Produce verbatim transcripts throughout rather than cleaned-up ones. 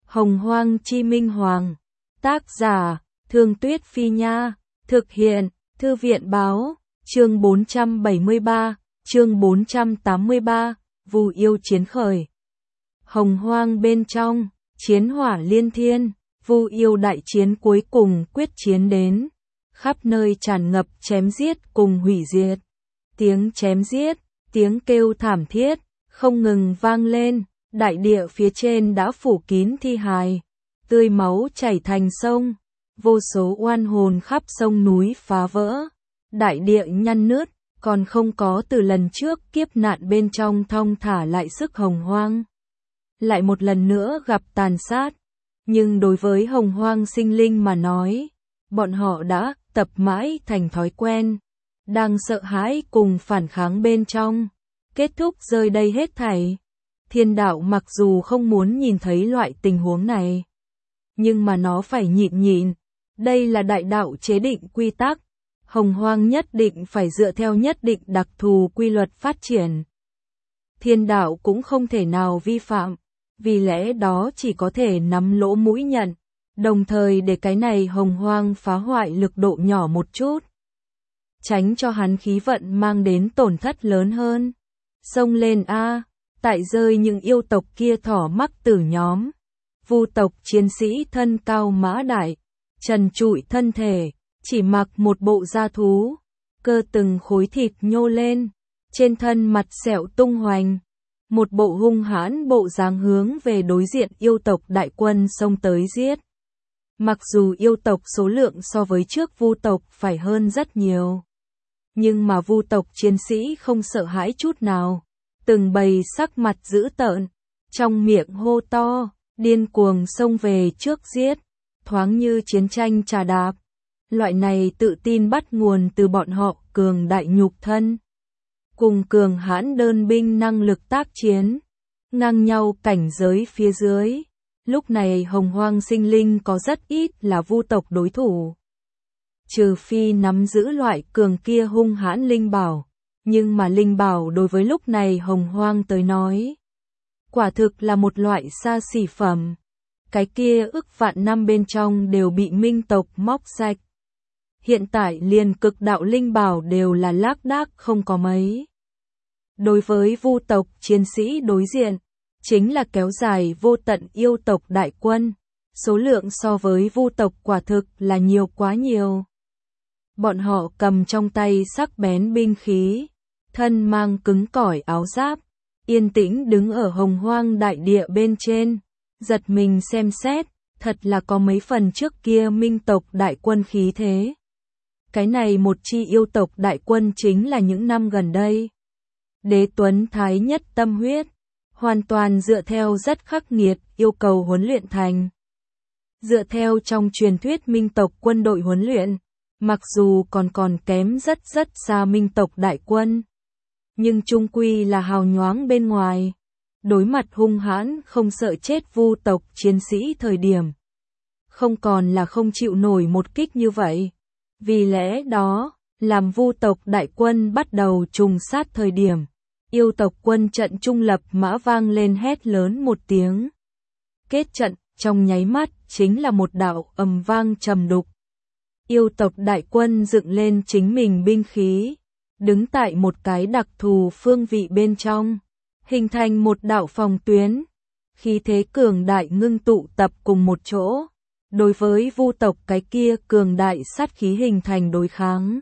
Hồng Hoang Chi Minh Hoàng. Tác giả, Thương Tuyết Phi Nha. Thực hiện, Thư viện Báo. Chương bốn trăm bảy mươi ba, chương bốn trăm tám mươi ba, Vu yêu chiến khởi. Hồng Hoang bên trong, chiến hỏa liên thiên, Vu yêu đại chiến cuối cùng quyết chiến đến. Khắp nơi tràn ngập chém giết cùng hủy diệt. Tiếng chém giết, tiếng kêu thảm thiết, không ngừng vang lên. Đại địa phía trên đã phủ kín thi hài, tươi máu chảy thành sông, vô số oan hồn khắp sông núi phá vỡ, đại địa nhăn nứt, còn không có từ lần trước kiếp nạn bên trong thong thả lại sức Hồng Hoang. Lại một lần nữa gặp tàn sát, nhưng đối với Hồng Hoang sinh linh mà nói, bọn họ đã tập mãi thành thói quen, đang sợ hãi cùng phản kháng bên trong, kết thúc rơi đây hết thảy. Thiên đạo mặc dù không muốn nhìn thấy loại tình huống này, nhưng mà nó phải nhịn nhịn. Đây là đại đạo chế định quy tắc, Hồng Hoang nhất định phải dựa theo nhất định đặc thù quy luật phát triển. Thiên đạo cũng không thể nào vi phạm, vì lẽ đó chỉ có thể nắm lỗ mũi nhận, đồng thời để cái này Hồng Hoang phá hoại lực độ nhỏ một chút, tránh cho hắn khí vận mang đến tổn thất lớn hơn. Xông lên a! Tại rơi những yêu tộc kia thỏ mắc tử nhóm. Vu tộc chiến sĩ thân cao mã đại, trần trụi thân thể, chỉ mặc một bộ da thú, cơ từng khối thịt nhô lên, trên thân mặt sẹo tung hoành, một bộ hung hãn bộ dáng hướng về đối diện yêu tộc đại quân xông tới giết. Mặc dù yêu tộc số lượng so với trước Vu tộc phải hơn rất nhiều, nhưng mà Vu tộc chiến sĩ không sợ hãi chút nào. Từng bầy sắc mặt dữ tợn, trong miệng hô to, điên cuồng xông về trước giết, thoáng như chiến tranh trà đạp. Loại này tự tin bắt nguồn từ bọn họ cường đại nhục thân, cùng cường hãn đơn binh năng lực tác chiến, ngang nhau cảnh giới phía dưới. Lúc này Hồng Hoang sinh linh có rất ít là Vu tộc đối thủ. Trừ phi nắm giữ loại cường kia hung hãn linh bảo. Nhưng mà linh bảo đối với lúc này Hồng Hoang tới nói, quả thực là một loại xa xỉ phẩm. Cái kia ức vạn năm bên trong đều bị minh tộc móc sạch. Hiện tại liền cực đạo linh bảo đều là lác đác không có mấy. Đối với Vu tộc chiến sĩ đối diện, chính là kéo dài vô tận yêu tộc đại quân. Số lượng so với Vu tộc quả thực là nhiều quá nhiều. Bọn họ cầm trong tay sắc bén binh khí, thân mang cứng cỏi áo giáp, yên tĩnh đứng ở Hồng Hoang đại địa bên trên, giật mình xem xét, thật là có mấy phần trước kia minh tộc đại quân khí thế. Cái này một chi yêu tộc đại quân chính là những năm gần đây. Đế Tuấn Thái nhất tâm huyết, hoàn toàn dựa theo rất khắc nghiệt yêu cầu huấn luyện thành. Dựa theo trong truyền thuyết minh tộc quân đội huấn luyện, mặc dù còn còn kém rất rất xa minh tộc đại quân, nhưng chung quy là hào nhoáng bên ngoài. Đối mặt hung hãn không sợ chết Vu tộc chiến sĩ thời điểm, không còn là không chịu nổi một kích như vậy. Vì lẽ đó, làm Vu tộc đại quân bắt đầu trùng sát thời điểm, yêu tộc quân trận trung lập mã vang lên hét lớn một tiếng. Kết trận, trong nháy mắt, chính là một đạo ầm vang trầm đục. Yêu tộc đại quân dựng lên chính mình binh khí, đứng tại một cái đặc thù phương vị bên trong, hình thành một đạo phòng tuyến, khí thế cường đại ngưng tụ tập cùng một chỗ, đối với Vu tộc cái kia cường đại sát khí hình thành đối kháng.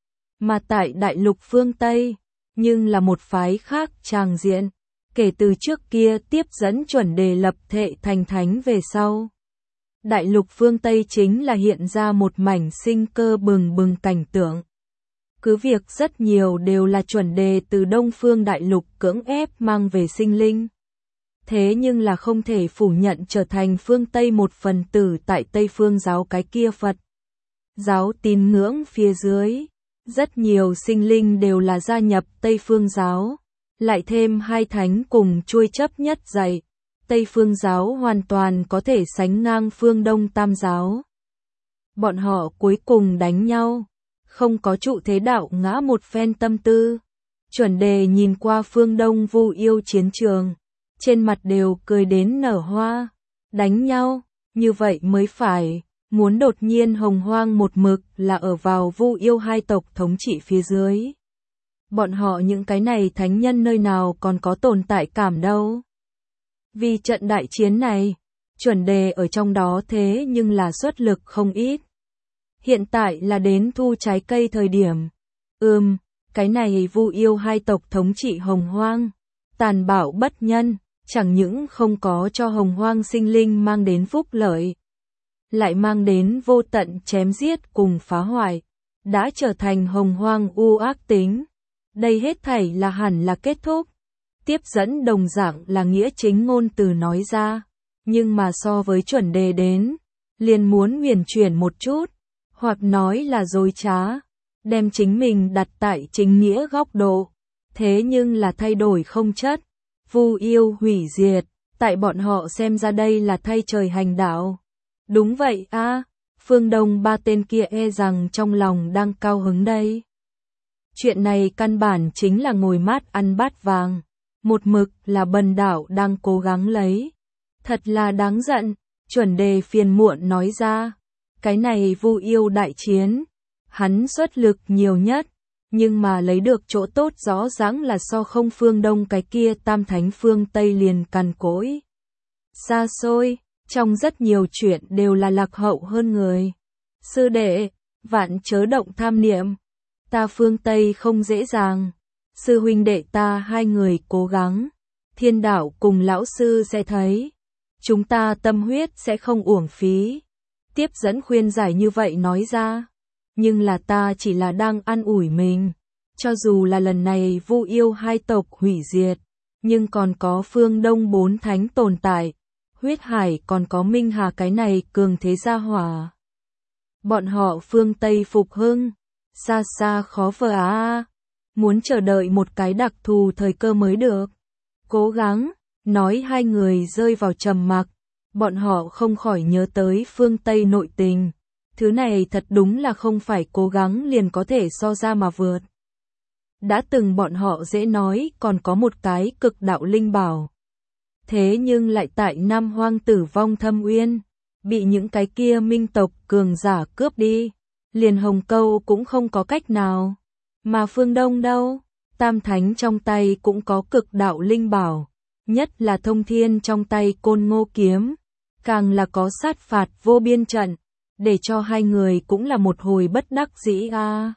Mà tại đại lục phương Tây, nhưng là một phái khác tràng diện, kể từ trước kia tiếp dẫn chuẩn đề lập thệ thành thánh về sau. Đại lục phương Tây chính là hiện ra một mảnh sinh cơ bừng bừng cảnh tượng. Cứ việc rất nhiều đều là chuẩn đề từ Đông Phương Đại Lục cưỡng ép mang về sinh linh. Thế nhưng là không thể phủ nhận trở thành phương Tây một phần tử tại Tây Phương giáo cái kia Phật giáo tín ngưỡng phía dưới. Rất nhiều sinh linh đều là gia nhập Tây Phương giáo, lại thêm hai thánh cùng chuôi chấp nhất dạy. Tây Phương giáo hoàn toàn có thể sánh ngang phương Đông Tam giáo. Bọn họ cuối cùng đánh nhau, không có trụ thế đạo ngã một phen tâm tư. Chuẩn đề nhìn qua phương Đông Vu yêu chiến trường, trên mặt đều cười đến nở hoa. đánh nhau, như vậy mới phải, muốn đột nhiên Hồng Hoang một mực là ở vào Vu Yêu hai tộc thống trị phía dưới. Bọn họ những cái này thánh nhân nơi nào còn có tồn tại cảm đâu. Vì trận đại chiến này, chuẩn đề ở trong đó thế nhưng là xuất lực không ít. Hiện tại là đến thu trái cây thời điểm. Ừm, cái này Vu Yêu hai tộc thống trị Hồng Hoang, tàn bạo bất nhân, chẳng những không có cho Hồng Hoang sinh linh mang đến phúc lợi, lại mang đến vô tận chém giết cùng phá hoại, đã trở thành Hồng Hoang u ác tính. Đây hết thảy là hẳn là kết thúc. Tiếp dẫn đồng dạng là nghĩa chính ngôn từ nói ra, nhưng mà so với chuẩn đề đến, liền muốn huyền chuyển một chút, hoặc nói là dối trá, đem chính mình đặt tại chính nghĩa góc độ, thế nhưng là thay đổi không chất, Vu Yêu hủy diệt, tại bọn họ xem ra đây là thay trời hành đạo. Đúng vậy a, à, phương Đông ba tên kia e rằng trong lòng đang cao hứng đây. Chuyện này căn bản chính là ngồi mát ăn bát vàng, một mực là bần đạo đang cố gắng lấy. Thật là đáng giận, chuẩn đề phiền muộn nói ra, cái này Vu Yêu đại chiến, hắn xuất lực nhiều nhất, nhưng mà lấy được chỗ tốt rõ ràng là so không phương Đông cái kia tam thánh phương Tây liền cằn cỗi. Xa xôi, trong rất nhiều chuyện đều là lạc hậu hơn người. Sư đệ, vạn chớ động tham niệm, ta phương Tây không dễ dàng, sư huynh đệ ta hai người cố gắng, thiên đạo cùng lão sư sẽ thấy, chúng ta tâm huyết sẽ không uổng phí. Tiếp dẫn khuyên giải như vậy nói ra, nhưng là ta chỉ là đang an ủi mình, cho dù là lần này Vu Yêu hai tộc hủy diệt, nhưng còn có phương Đông bốn thánh tồn tại, huyết hải còn có Minh Hà cái này cường thế gia hỏa. Bọn họ phương Tây phục hưng, xa xa khó vời à, muốn chờ đợi một cái đặc thù thời cơ mới được. Cố gắng, nói hai người rơi vào trầm mặc, bọn họ không khỏi nhớ tới phương Tây nội tình. Thứ này thật đúng là không phải cố gắng liền có thể so ra mà vượt. Đã từng bọn họ dễ nói còn có một cái cực đạo linh bảo. Thế nhưng lại tại Nam Hoang tử vong thâm uyên, bị những cái kia minh tộc cường giả cướp đi. Liền Hồng Câu cũng không có cách nào. Mà phương Đông đâu, Tam Thánh trong tay cũng có cực đạo linh bảo. Nhất là Thông Thiên trong tay Côn Ngô kiếm. Càng là có sát phạt vô biên trận. Để cho hai người cũng là một hồi bất đắc dĩ a. À.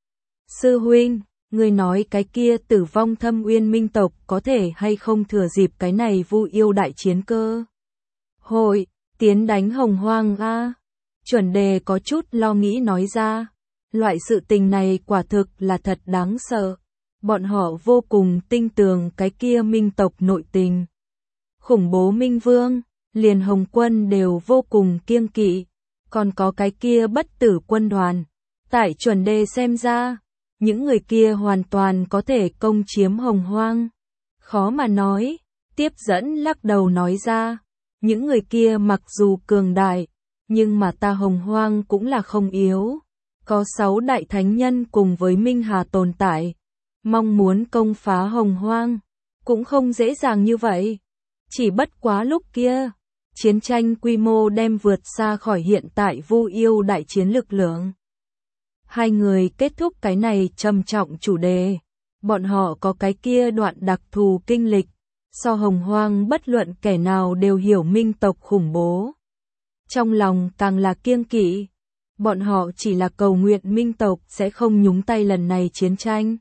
Sư huynh, người nói cái kia tử vong thâm uyên minh tộc có thể hay không thừa dịp cái này Vu Yêu đại chiến cơ hội, tiến đánh Hồng Hoang a. À. Chuẩn đề có chút lo nghĩ nói ra, loại sự tình này quả thực là thật đáng sợ. Bọn họ vô cùng tinh tường cái kia minh tộc nội tình. Khủng bố minh vương, liền Hồng Quân đều vô cùng kiêng kỵ. Còn có cái kia bất tử quân đoàn. Tại chuẩn đề xem ra, những người kia hoàn toàn có thể công chiếm Hồng Hoang. Khó mà nói, tiếp dẫn lắc đầu nói ra, những người kia mặc dù cường đại, nhưng mà ta Hồng Hoang cũng là không yếu. Có sáu đại thánh nhân cùng với Minh Hà tồn tại. Mong muốn công phá Hồng Hoang, cũng không dễ dàng như vậy. Chỉ bất quá lúc kia, chiến tranh quy mô đem vượt xa khỏi hiện tại Vu Yêu đại chiến lực lượng. Hai người kết thúc cái này trầm trọng chủ đề. Bọn họ có cái kia đoạn đặc thù kinh lịch. So Hồng Hoang bất luận kẻ nào đều hiểu minh tộc khủng bố. Trong lòng càng là kiêng kỵ. Bọn họ chỉ là cầu nguyện minh tộc sẽ không nhúng tay lần này chiến tranh.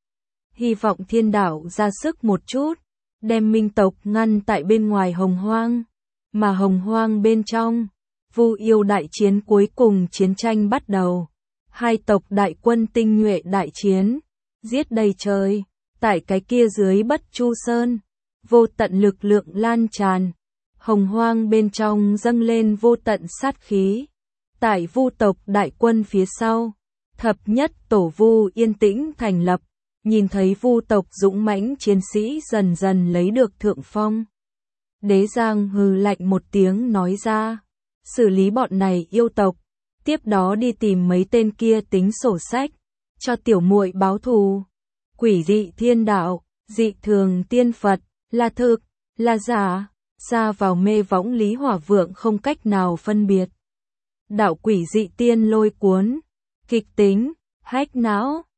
Hy vọng thiên đạo ra sức một chút, đem minh tộc ngăn tại bên ngoài Hồng Hoang. Mà Hồng Hoang bên trong, Vu Yêu đại chiến cuối cùng chiến tranh bắt đầu. Hai tộc đại quân tinh nhuệ đại chiến, giết đầy trời, tại cái kia dưới Bất Chu Sơn, vô tận lực lượng lan tràn. Hồng Hoang bên trong dâng lên vô tận sát khí. Tại Vu tộc đại quân phía sau, thập nhất tổ Vu yên tĩnh thành lập, nhìn thấy Vu tộc dũng mãnh chiến sĩ dần dần lấy được thượng phong. Đế Giang hừ lạnh một tiếng nói ra, xử lý bọn này yêu tộc, tiếp đó đi tìm mấy tên kia tính sổ sách, cho tiểu muội báo thù. Quỷ dị thiên đạo, dị thường tiên Phật, là thực, là giả, Ra vào mê võng Lý Hỏa Vượng không cách nào phân biệt. Đạo quỷ dị tiên lôi cuốn, kịch tính, hách não,